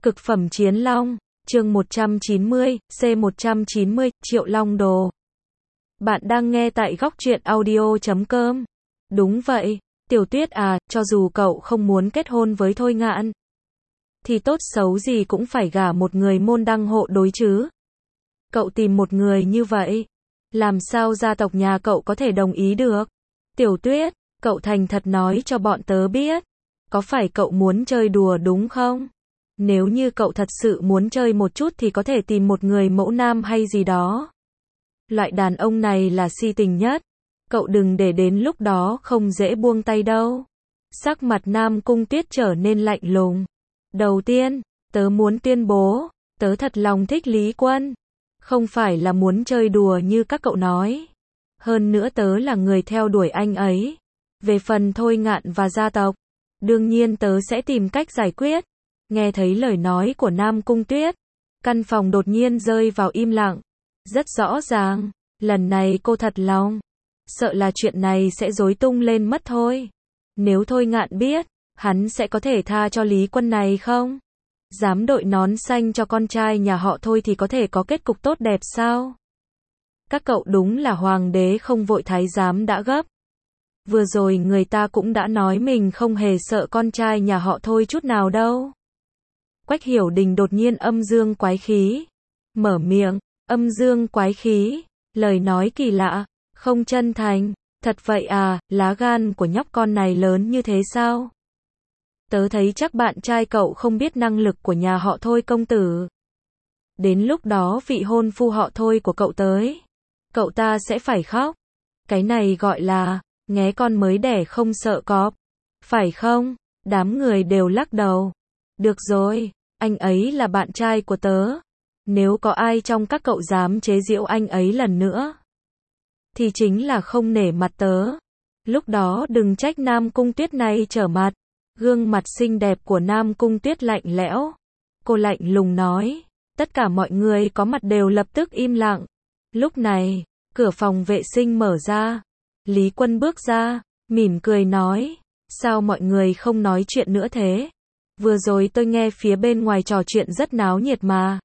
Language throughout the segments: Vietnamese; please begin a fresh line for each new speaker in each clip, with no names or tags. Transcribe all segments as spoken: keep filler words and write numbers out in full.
Cực phẩm chiến long, chương một trăm chín mươi, C một trăm chín mươi, Triệu Long Đồ. Bạn đang nghe tại góc truyện audio chấm com. Đúng vậy, Tiểu Tuyết à, cho dù cậu không muốn kết hôn với Thôi Ngạn, thì tốt xấu gì cũng phải gả một người môn đăng hộ đối chứ. Cậu tìm một người như vậy, làm sao gia tộc nhà cậu có thể đồng ý được? Tiểu Tuyết, cậu thành thật nói cho bọn tớ biết, có phải cậu muốn chơi đùa đúng không? Nếu như cậu thật sự muốn chơi một chút thì có thể tìm một người mẫu nam hay gì đó. Loại đàn ông này là si tình nhất. Cậu đừng để đến lúc đó không dễ buông tay đâu. Sắc mặt Nam Cung Tuyết trở nên lạnh lùng. Đầu tiên, tớ muốn tuyên bố, tớ thật lòng thích Lý Quân. Không phải là muốn chơi đùa như các cậu nói. Hơn nữa tớ là người theo đuổi anh ấy. Về phần Thôi Ngạn và gia tộc, đương nhiên tớ sẽ tìm cách giải quyết. Nghe thấy lời nói của Nam Cung Tuyết, căn phòng đột nhiên rơi vào im lặng. Rất rõ ràng, lần này cô thật lòng, sợ là chuyện này sẽ rối tung lên mất thôi. Nếu Thôi Ngạn biết, hắn sẽ có thể tha cho Lý Quân này không? Dám đội nón xanh cho con trai nhà họ Thôi thì có thể có kết cục tốt đẹp sao? Các cậu đúng là hoàng đế không vội thái giám đã gấp. Vừa rồi người ta cũng đã nói mình không hề sợ con trai nhà họ Thôi chút nào đâu. Quách Hiểu Đình đột nhiên âm dương quái khí. Mở miệng, âm dương quái khí, lời nói kỳ lạ, không chân thành, thật vậy à, lá gan của nhóc con này lớn như thế sao? Tớ thấy chắc bạn trai cậu không biết năng lực của nhà họ Thôi công tử. Đến lúc đó vị hôn phu họ Thôi của cậu tới, cậu ta sẽ phải khóc. Cái này gọi là, nghé con mới đẻ không sợ cọp, phải không? Đám người đều lắc đầu. Được rồi, anh ấy là bạn trai của tớ. Nếu có ai trong các cậu dám chế giễu anh ấy lần nữa, thì chính là không nể mặt tớ. Lúc đó đừng trách Nam Cung Tuyết này trở mặt. Gương mặt xinh đẹp của Nam Cung Tuyết lạnh lẽo. Cô lạnh lùng nói. Tất cả mọi người có mặt đều lập tức im lặng. Lúc này, cửa phòng vệ sinh mở ra. Lý Quân bước ra, mỉm cười nói. Sao mọi người không nói chuyện nữa thế? Vừa rồi tôi nghe phía bên ngoài trò chuyện rất náo nhiệt mà.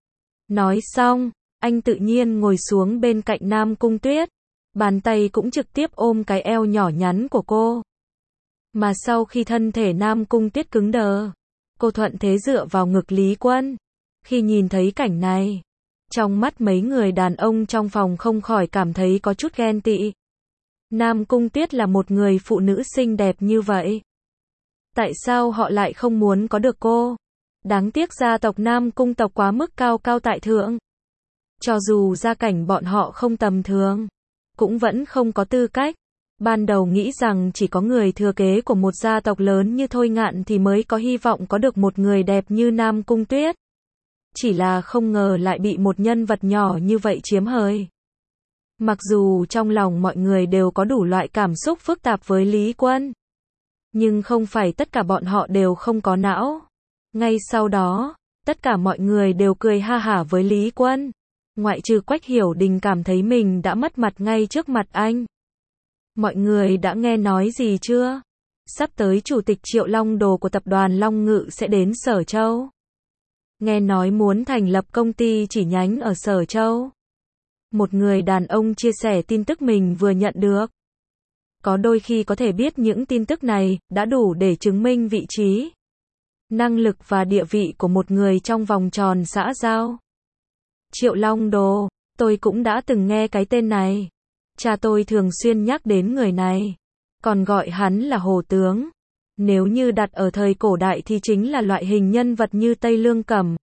Nói xong, anh tự nhiên ngồi xuống bên cạnh Nam Cung Tuyết. Bàn tay cũng trực tiếp ôm cái eo nhỏ nhắn của cô. Mà sau khi thân thể Nam Cung Tuyết cứng đờ, cô thuận thế dựa vào ngực Lý Quân. Khi nhìn thấy cảnh này, trong mắt mấy người đàn ông trong phòng không khỏi cảm thấy có chút ghen tị. Nam Cung Tuyết là một người phụ nữ xinh đẹp như vậy. Tại sao họ lại không muốn có được cô? Đáng tiếc gia tộc Nam Cung tộc quá mức cao cao tại thượng. Cho dù gia cảnh bọn họ không tầm thường, cũng vẫn không có tư cách. Ban đầu nghĩ rằng chỉ có người thừa kế của một gia tộc lớn như Thôi Ngạn thì mới có hy vọng có được một người đẹp như Nam Cung Tuyết. Chỉ là không ngờ lại bị một nhân vật nhỏ như vậy chiếm hời. Mặc dù trong lòng mọi người đều có đủ loại cảm xúc phức tạp với Lý Quân, nhưng không phải tất cả bọn họ đều không có não. Ngay sau đó, tất cả mọi người đều cười ha hả với Lý Quân. Ngoại trừ Quách Hiểu Đình cảm thấy mình đã mất mặt ngay trước mặt anh. Mọi người đã nghe nói gì chưa? Sắp tới chủ tịch Triệu Long Đồ của tập đoàn Long Ngự sẽ đến Sở Châu. Nghe nói muốn thành lập công ty chỉ nhánh ở Sở Châu. Một người đàn ông chia sẻ tin tức mình vừa nhận được. Có đôi khi có thể biết những tin tức này đã đủ để chứng minh vị trí, năng lực và địa vị của một người trong vòng tròn xã giao. Triệu Long Đồ, tôi cũng đã từng nghe cái tên này. Cha tôi thường xuyên nhắc đến người này, còn gọi hắn là Hồ Tướng. Nếu như đặt ở thời cổ đại thì chính là loại hình nhân vật như Tây Lương Cẩm,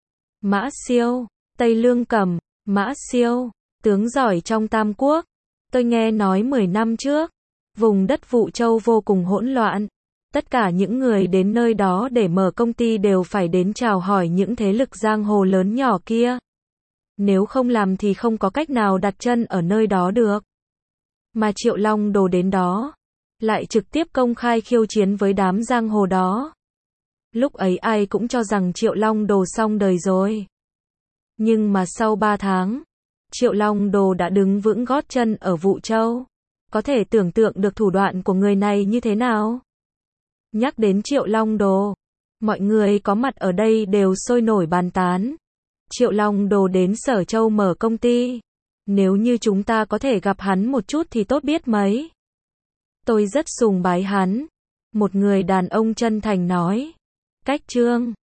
Mã Siêu, Tây Lương Cẩm, Mã Siêu, tướng giỏi trong Tam Quốc. Tôi nghe nói mười năm trước, vùng đất Vũ Châu vô cùng hỗn loạn. Tất cả những người đến nơi đó để mở công ty đều phải đến chào hỏi những thế lực giang hồ lớn nhỏ kia. Nếu không làm thì không có cách nào đặt chân ở nơi đó được. Mà Triệu Long Đồ đến đó, lại trực tiếp công khai khiêu chiến với đám giang hồ đó. Lúc ấy ai cũng cho rằng Triệu Long Đồ xong đời rồi. Nhưng mà sau ba tháng, Triệu Long Đồ đã đứng vững gót chân ở Vũ Châu. Có thể tưởng tượng được thủ đoạn của người này như thế nào? Nhắc đến Triệu Long Đồ, Mọi người có mặt ở đây đều sôi nổi bàn tán. Triệu Long Đồ đến Sở Châu mở công ty. Nếu như chúng ta có thể gặp hắn một chút thì tốt biết mấy. Tôi rất sùng bái hắn. Một người đàn ông chân thành nói. Cách Trương.